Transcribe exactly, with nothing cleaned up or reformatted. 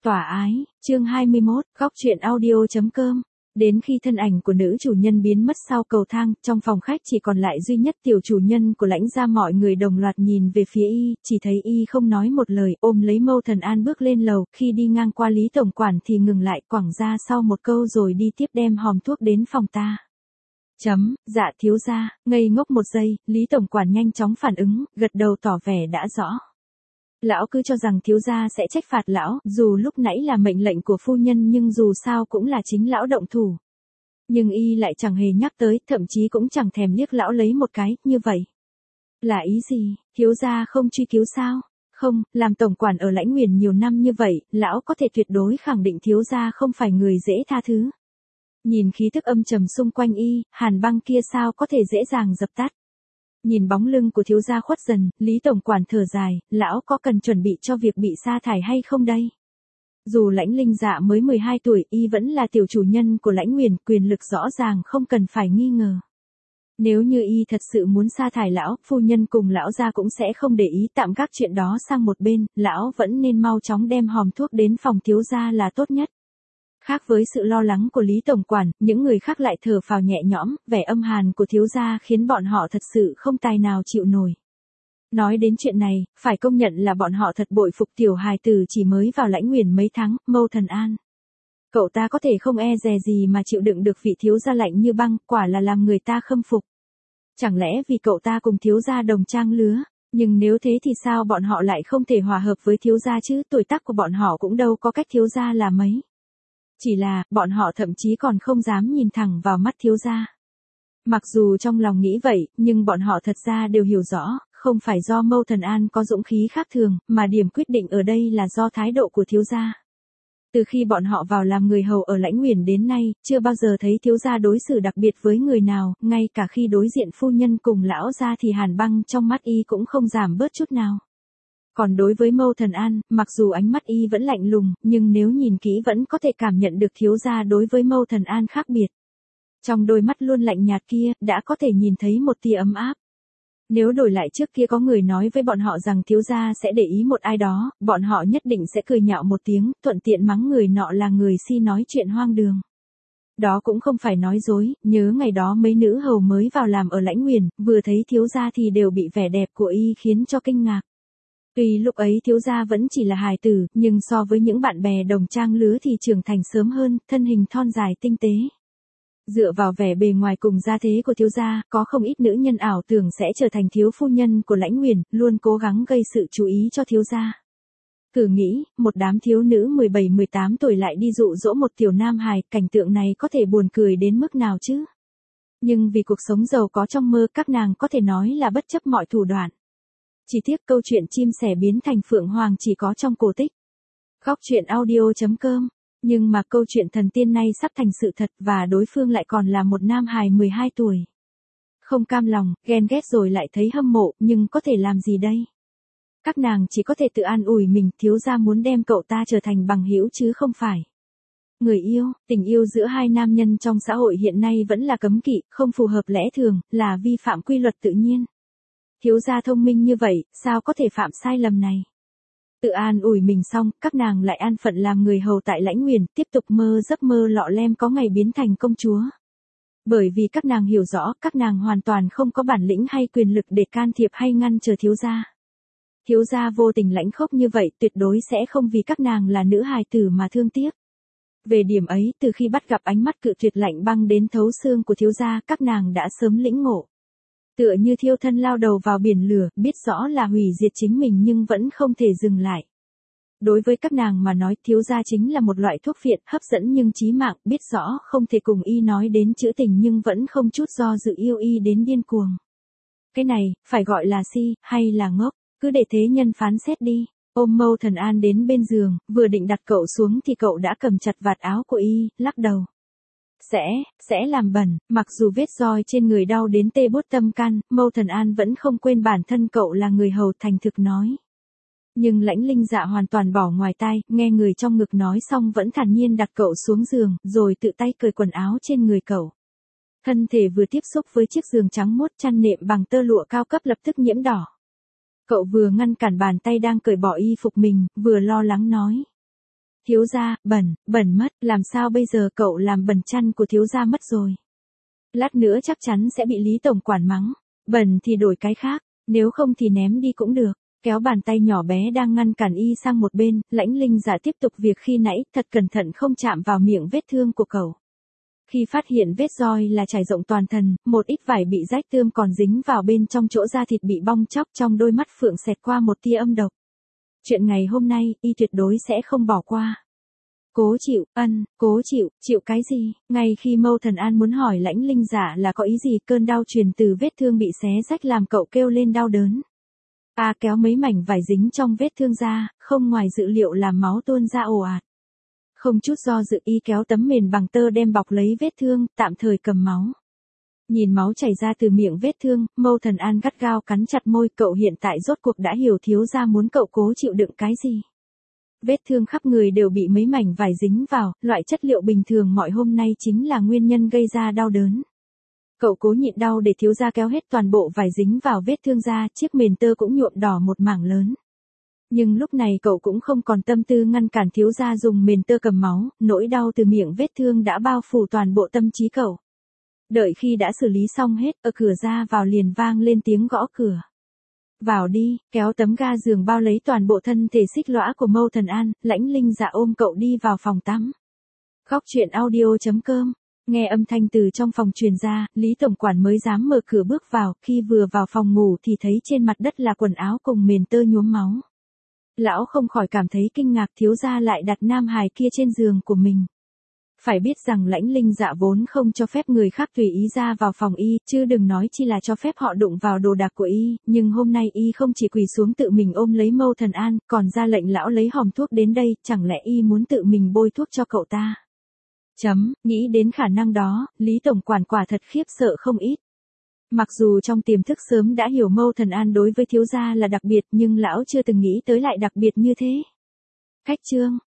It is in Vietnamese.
Tỏa ái, chương hai mươi mốt, góc truyện audio.com. Đến khi thân ảnh của nữ chủ nhân biến mất sau cầu thang, trong phòng khách chỉ còn lại duy nhất tiểu chủ nhân của Lãnh gia. Mọi người đồng loạt nhìn về phía y, chỉ thấy y không nói một lời, ôm lấy Mâu Thần An bước lên lầu, khi đi ngang qua Lý tổng quản thì ngừng lại, quẳng ra sau một câu rồi đi tiếp đem hòm thuốc đến phòng ta. Chấm, dạ thiếu gia. Ngây ngốc một giây, Lý tổng quản nhanh chóng phản ứng, gật đầu tỏ vẻ đã rõ. Lão cứ cho rằng thiếu gia sẽ trách phạt lão, dù lúc nãy là mệnh lệnh của phu nhân nhưng dù sao cũng là chính lão động thủ. Nhưng y lại chẳng hề nhắc tới, thậm chí cũng chẳng thèm liếc lão lấy một cái, như vậy. Là ý gì, thiếu gia không truy cứu sao? Không, làm tổng quản ở Lãnh Nguyền nhiều năm như vậy, lão có thể tuyệt đối khẳng định thiếu gia không phải người dễ tha thứ. Nhìn khí tức âm trầm xung quanh y, hàn băng kia sao có thể dễ dàng dập tắt. Nhìn bóng lưng của thiếu gia khuất dần, Lý tổng quản thở dài, lão có cần chuẩn bị cho việc bị sa thải hay không đây? Dù Lãnh Linh Dạ mới mười hai tuổi, y vẫn là tiểu chủ nhân của Lãnh Nguyền, quyền lực rõ ràng không cần phải nghi ngờ. Nếu như y thật sự muốn sa thải lão, phu nhân cùng lão gia cũng sẽ không để ý, tạm gác chuyện đó sang một bên, lão vẫn nên mau chóng đem hòm thuốc đến phòng thiếu gia là tốt nhất. Khác với sự lo lắng của Lý tổng quản, những người khác lại thở phào nhẹ nhõm, vẻ âm hàn của thiếu gia khiến bọn họ thật sự không tài nào chịu nổi. Nói đến chuyện này, phải công nhận là bọn họ thật bội phục tiểu hài tử chỉ mới vào Lãnh Nguyền mấy tháng, Mâu Thần An. Cậu ta có thể không e dè gì mà chịu đựng được vị thiếu gia lạnh như băng, quả là làm người ta khâm phục. Chẳng lẽ vì cậu ta cùng thiếu gia đồng trang lứa, nhưng nếu thế thì sao bọn họ lại không thể hòa hợp với thiếu gia chứ, tuổi tác của bọn họ cũng đâu có cách thiếu gia là mấy. Chỉ là, bọn họ thậm chí còn không dám nhìn thẳng vào mắt thiếu gia. Mặc dù trong lòng nghĩ vậy, nhưng bọn họ thật ra đều hiểu rõ, không phải do Mâu Thần An có dũng khí khác thường, mà điểm quyết định ở đây là do thái độ của thiếu gia. Từ khi bọn họ vào làm người hầu ở Lãnh Nguyền đến nay, chưa bao giờ thấy thiếu gia đối xử đặc biệt với người nào, ngay cả khi đối diện phu nhân cùng lão gia thì hàn băng trong mắt y cũng không giảm bớt chút nào. Còn đối với Mâu Thần An, mặc dù ánh mắt y vẫn lạnh lùng, nhưng nếu nhìn kỹ vẫn có thể cảm nhận được thiếu gia đối với Mâu Thần An khác biệt. Trong đôi mắt luôn lạnh nhạt kia, đã có thể nhìn thấy một tia ấm áp. Nếu đổi lại trước kia có người nói với bọn họ rằng thiếu gia sẽ để ý một ai đó, bọn họ nhất định sẽ cười nhạo một tiếng, thuận tiện mắng người nọ là người si nói chuyện hoang đường. Đó cũng không phải nói dối, nhớ ngày đó mấy nữ hầu mới vào làm ở Lãnh Nguyền, vừa thấy thiếu gia thì đều bị vẻ đẹp của y khiến cho kinh ngạc. Tuy lúc ấy thiếu gia vẫn chỉ là hài tử, nhưng so với những bạn bè đồng trang lứa thì trưởng thành sớm hơn, thân hình thon dài tinh tế. Dựa vào vẻ bề ngoài cùng gia thế của thiếu gia, có không ít nữ nhân ảo tưởng sẽ trở thành thiếu phu nhân của Lãnh Nguyền, luôn cố gắng gây sự chú ý cho thiếu gia. Thử nghĩ, một đám thiếu nữ mười bảy mười tám tuổi lại đi dụ dỗ một tiểu nam hài, cảnh tượng này có thể buồn cười đến mức nào chứ? Nhưng vì cuộc sống giàu có trong mơ, các nàng có thể nói là bất chấp mọi thủ đoạn. Chỉ tiếc câu chuyện chim sẻ biến thành phượng hoàng chỉ có trong cổ tích. Góc truyện audio.com. Nhưng mà câu chuyện thần tiên này sắp thành sự thật và đối phương lại còn là một nam hài mười hai tuổi. Không cam lòng, ghen ghét rồi lại thấy hâm mộ, nhưng có thể làm gì đây? Các nàng chỉ có thể tự an ủi mình, thiếu gia muốn đem cậu ta trở thành bằng hữu chứ không phải người yêu. Tình yêu giữa hai nam nhân trong xã hội hiện nay vẫn là cấm kỵ, không phù hợp lẽ thường, là vi phạm quy luật tự nhiên. Thiếu gia thông minh như vậy, sao có thể phạm sai lầm này? Tự an ủi mình xong, các nàng lại an phận làm người hầu tại Lãnh Nguyền, tiếp tục mơ giấc mơ lọ lem có ngày biến thành công chúa. Bởi vì các nàng hiểu rõ, các nàng hoàn toàn không có bản lĩnh hay quyền lực để can thiệp hay ngăn trở thiếu gia. Thiếu gia vô tình lãnh khốc như vậy, tuyệt đối sẽ không vì các nàng là nữ hài tử mà thương tiếc. Về điểm ấy, từ khi bắt gặp ánh mắt cự tuyệt lạnh băng đến thấu xương của thiếu gia, các nàng đã sớm lĩnh ngộ. Tựa như thiêu thân lao đầu vào biển lửa, biết rõ là hủy diệt chính mình nhưng vẫn không thể dừng lại. Đối với các nàng mà nói, thiếu gia chính là một loại thuốc phiện, hấp dẫn nhưng chí mạng, biết rõ không thể cùng y nói đến chữ tình nhưng vẫn không chút do dự yêu y đến điên cuồng. Cái này, phải gọi là si, hay là ngốc, cứ để thế nhân phán xét đi. Ôm Mâu Thần An đến bên giường, vừa định đặt cậu xuống thì cậu đã cầm chặt vạt áo của y, lắc đầu. Sẽ, sẽ làm bẩn, mặc dù vết roi trên người đau đến tê buốt tâm can, Mâu Thần An vẫn không quên bản thân cậu là người hầu, thành thực nói. Nhưng Lãnh Linh Dạ hoàn toàn bỏ ngoài tai, nghe người trong ngực nói xong vẫn thản nhiên đặt cậu xuống giường, rồi tự tay cởi quần áo trên người cậu. Thân thể vừa tiếp xúc với chiếc giường trắng muốt chăn nệm bằng tơ lụa cao cấp lập tức nhiễm đỏ. Cậu vừa ngăn cản bàn tay đang cởi bỏ y phục mình, vừa lo lắng nói. Thiếu gia, bẩn, bẩn mất, làm sao bây giờ, cậu làm bẩn chăn của thiếu gia mất rồi. Lát nữa chắc chắn sẽ bị Lý tổng quản mắng, bẩn thì đổi cái khác, nếu không thì ném đi cũng được. Kéo bàn tay nhỏ bé đang ngăn cản y sang một bên, Lãnh Linh Dạ tiếp tục việc khi nãy, thật cẩn thận không chạm vào miệng vết thương của cậu. Khi phát hiện vết roi là trải rộng toàn thân, một ít vải bị rách tươm còn dính vào bên trong chỗ da thịt bị bong chóc, trong đôi mắt Phượng xẹt qua một tia âm độc. Chuyện ngày hôm nay, y tuyệt đối sẽ không bỏ qua. Cố chịu, ân, cố chịu, chịu cái gì? Ngay khi Mâu Thần An muốn hỏi Lãnh Linh Dạ là có ý gì, cơn đau truyền từ vết thương bị xé rách làm cậu kêu lên đau đớn. A kéo mấy mảnh vải dính trong vết thương ra, không ngoài dự liệu làm máu tuôn ra ồ ạt. Không chút do dự y kéo tấm mền bằng tơ đem bọc lấy vết thương, tạm thời cầm máu. Nhìn máu chảy ra từ miệng vết thương, Mâu Thần An gắt gao cắn chặt môi, cậu hiện tại rốt cuộc đã hiểu thiếu gia muốn cậu cố chịu đựng cái gì. Vết thương khắp người đều bị mấy mảnh vải dính vào, loại chất liệu bình thường mọi hôm nay chính là nguyên nhân gây ra đau đớn. Cậu cố nhịn đau để thiếu gia kéo hết toàn bộ vải dính vào vết thương ra, chiếc mền tơ cũng nhuộm đỏ một mảng lớn. Nhưng lúc này cậu cũng không còn tâm tư ngăn cản thiếu gia dùng mền tơ cầm máu, nỗi đau từ miệng vết thương đã bao phủ toàn bộ tâm trí cậu. Đợi khi đã xử lý xong hết, ở cửa ra vào liền vang lên tiếng gõ cửa. Vào đi, kéo tấm ga giường bao lấy toàn bộ thân thể xích lõa của Mâu Thần An, Lãnh Linh Dạ ôm cậu đi vào phòng tắm. Góc truyện audio chấm com. Nghe âm thanh từ trong phòng truyền ra, Lý tổng quản mới dám mở cửa bước vào, khi vừa vào phòng ngủ thì thấy trên mặt đất là quần áo cùng mền tơ nhuốm máu. Lão không khỏi cảm thấy kinh ngạc, thiếu gia lại đặt nam hài kia trên giường của mình. Phải biết rằng Lãnh Linh Dạ vốn không cho phép người khác tùy ý ra vào phòng y, chứ đừng nói chi là cho phép họ đụng vào đồ đạc của y, nhưng hôm nay y không chỉ quỳ xuống tự mình ôm lấy Mâu Thần An, còn ra lệnh lão lấy hòm thuốc đến đây, chẳng lẽ y muốn tự mình bôi thuốc cho cậu ta? Chấm, nghĩ đến khả năng đó, Lý tổng quản quả thật khiếp sợ không ít. Mặc dù trong tiềm thức sớm đã hiểu Mâu Thần An đối với thiếu gia là đặc biệt, nhưng lão chưa từng nghĩ tới lại đặc biệt như thế. Khách chương